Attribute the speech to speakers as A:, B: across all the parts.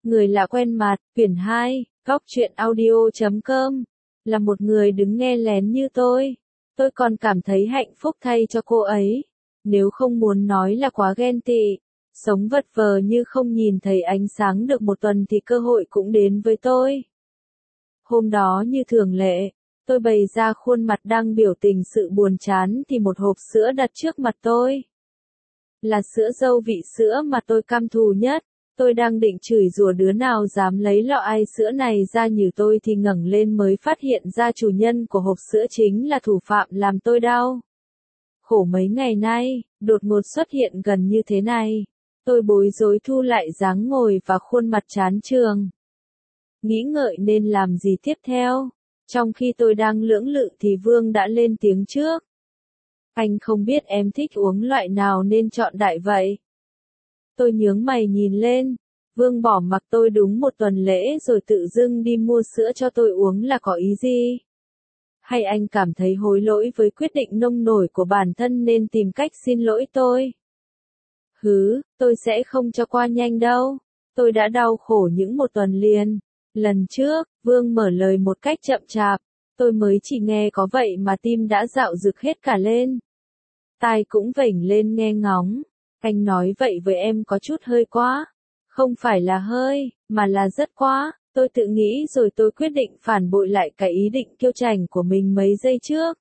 A: Người lạ quen mặt, quyển 2, góc truyện audio.com. Là một người đứng nghe lén như tôi còn cảm thấy hạnh phúc thay cho cô ấy. Nếu không muốn nói là quá ghen tị, sống vật vờ như không nhìn thấy ánh sáng được một tuần thì cơ hội cũng đến với tôi. Hôm đó như thường lệ, tôi bày ra khuôn mặt đang biểu tình sự buồn chán thì một hộp sữa đặt trước mặt tôi. Là sữa dâu vị sữa mà tôi căm thù nhất. Tôi đang định chửi rủa đứa nào dám lấy lọ ai sữa này ra nhử tôi thì ngẩng lên mới phát hiện ra chủ nhân của hộp sữa chính là thủ phạm làm tôi đau. Khổ mấy ngày nay, đột ngột xuất hiện gần như thế này. Tôi bối rối thu lại dáng ngồi và khuôn mặt chán chường. Nghĩ ngợi nên làm gì tiếp theo. Trong khi tôi đang lưỡng lự thì Vương đã lên tiếng trước. Anh không biết em thích uống loại nào nên chọn đại vậy. Tôi nhướng mày nhìn lên. Vương bỏ mặc tôi đúng một tuần lễ rồi tự dưng đi mua sữa cho tôi uống là có ý gì? Hay anh cảm thấy hối lỗi với quyết định nông nổi của bản thân nên tìm cách xin lỗi tôi? Tôi sẽ không cho qua nhanh đâu. Tôi đã đau khổ những một tuần liền. Lần trước, Vương mở lời một cách chậm chạp. Tôi mới chỉ nghe có vậy mà tim đã dạo dực hết cả lên. Tai cũng vểnh lên nghe ngóng. Anh nói vậy với em có chút hơi quá. Không phải là hơi, mà là rất quá. Tôi tự nghĩ rồi tôi quyết định phản bội lại cái ý định kiêu chảnh của mình mấy giây trước.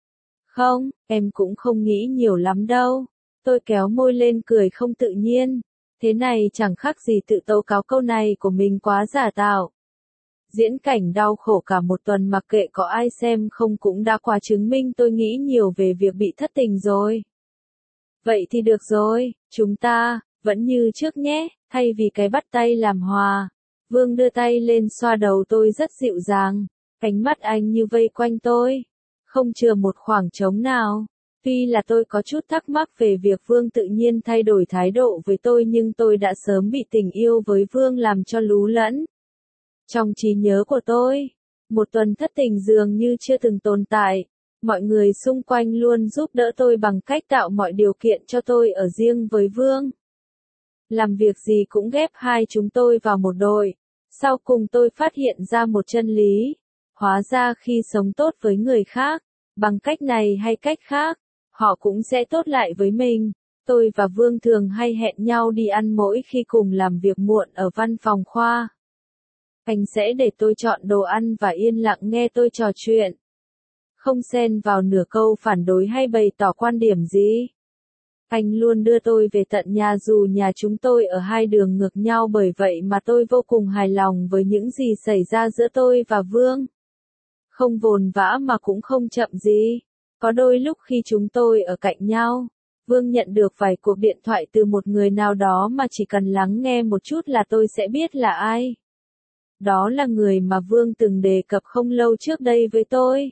A: Không, em cũng không nghĩ nhiều lắm đâu. Tôi kéo môi lên cười không tự nhiên. Thế này chẳng khác gì tự tố cáo câu này của mình quá giả tạo. Diễn cảnh đau khổ cả một tuần mặc kệ có ai xem không cũng đã qua chứng minh tôi nghĩ nhiều về việc bị thất tình rồi. Vậy thì được rồi, chúng ta, vẫn như trước nhé, thay vì cái bắt tay làm hòa. Vương đưa tay lên xoa đầu tôi rất dịu dàng, ánh mắt anh như vây quanh tôi, không chừa một khoảng trống nào. Tuy là tôi có chút thắc mắc về việc Vương tự nhiên thay đổi thái độ với tôi nhưng tôi đã sớm bị tình yêu với Vương làm cho lú lẫn. Trong trí nhớ của tôi, một tuần thất tình dường như chưa từng tồn tại. Mọi người xung quanh luôn giúp đỡ tôi bằng cách tạo mọi điều kiện cho tôi ở riêng với Vương. Làm việc gì cũng ghép hai chúng tôi vào một đội. Sau cùng tôi phát hiện ra một chân lý. Hóa ra khi sống tốt với người khác, bằng cách này hay cách khác, họ cũng sẽ tốt lại với mình. Tôi và Vương thường hay hẹn nhau đi ăn mỗi khi cùng làm việc muộn ở văn phòng khoa. Anh sẽ để tôi chọn đồ ăn và yên lặng nghe tôi trò chuyện. Không xen vào nửa câu phản đối hay bày tỏ quan điểm gì. Anh luôn đưa tôi về tận nhà dù nhà chúng tôi ở hai đường ngược nhau, bởi vậy mà tôi vô cùng hài lòng với những gì xảy ra giữa tôi và Vương. Không vồn vã mà cũng không chậm gì. Có đôi lúc khi chúng tôi ở cạnh nhau, Vương nhận được vài cuộc điện thoại từ một người nào đó mà chỉ cần lắng nghe một chút là tôi sẽ biết là ai. Đó là người mà Vương từng đề cập không lâu trước đây với tôi.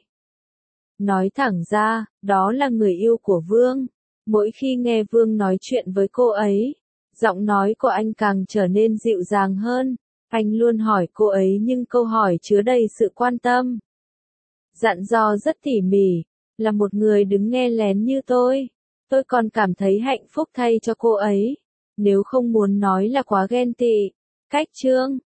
A: Nói thẳng ra, đó là người yêu của Vương. Mỗi khi nghe Vương nói chuyện với cô ấy, giọng nói của anh càng trở nên dịu dàng hơn. Anh luôn hỏi cô ấy nhưng câu hỏi chứa đầy sự quan tâm. Dặn dò rất tỉ mỉ, là một người đứng nghe lén như tôi còn cảm thấy hạnh phúc thay cho cô ấy. Nếu không muốn nói là quá ghen tị. Cách chương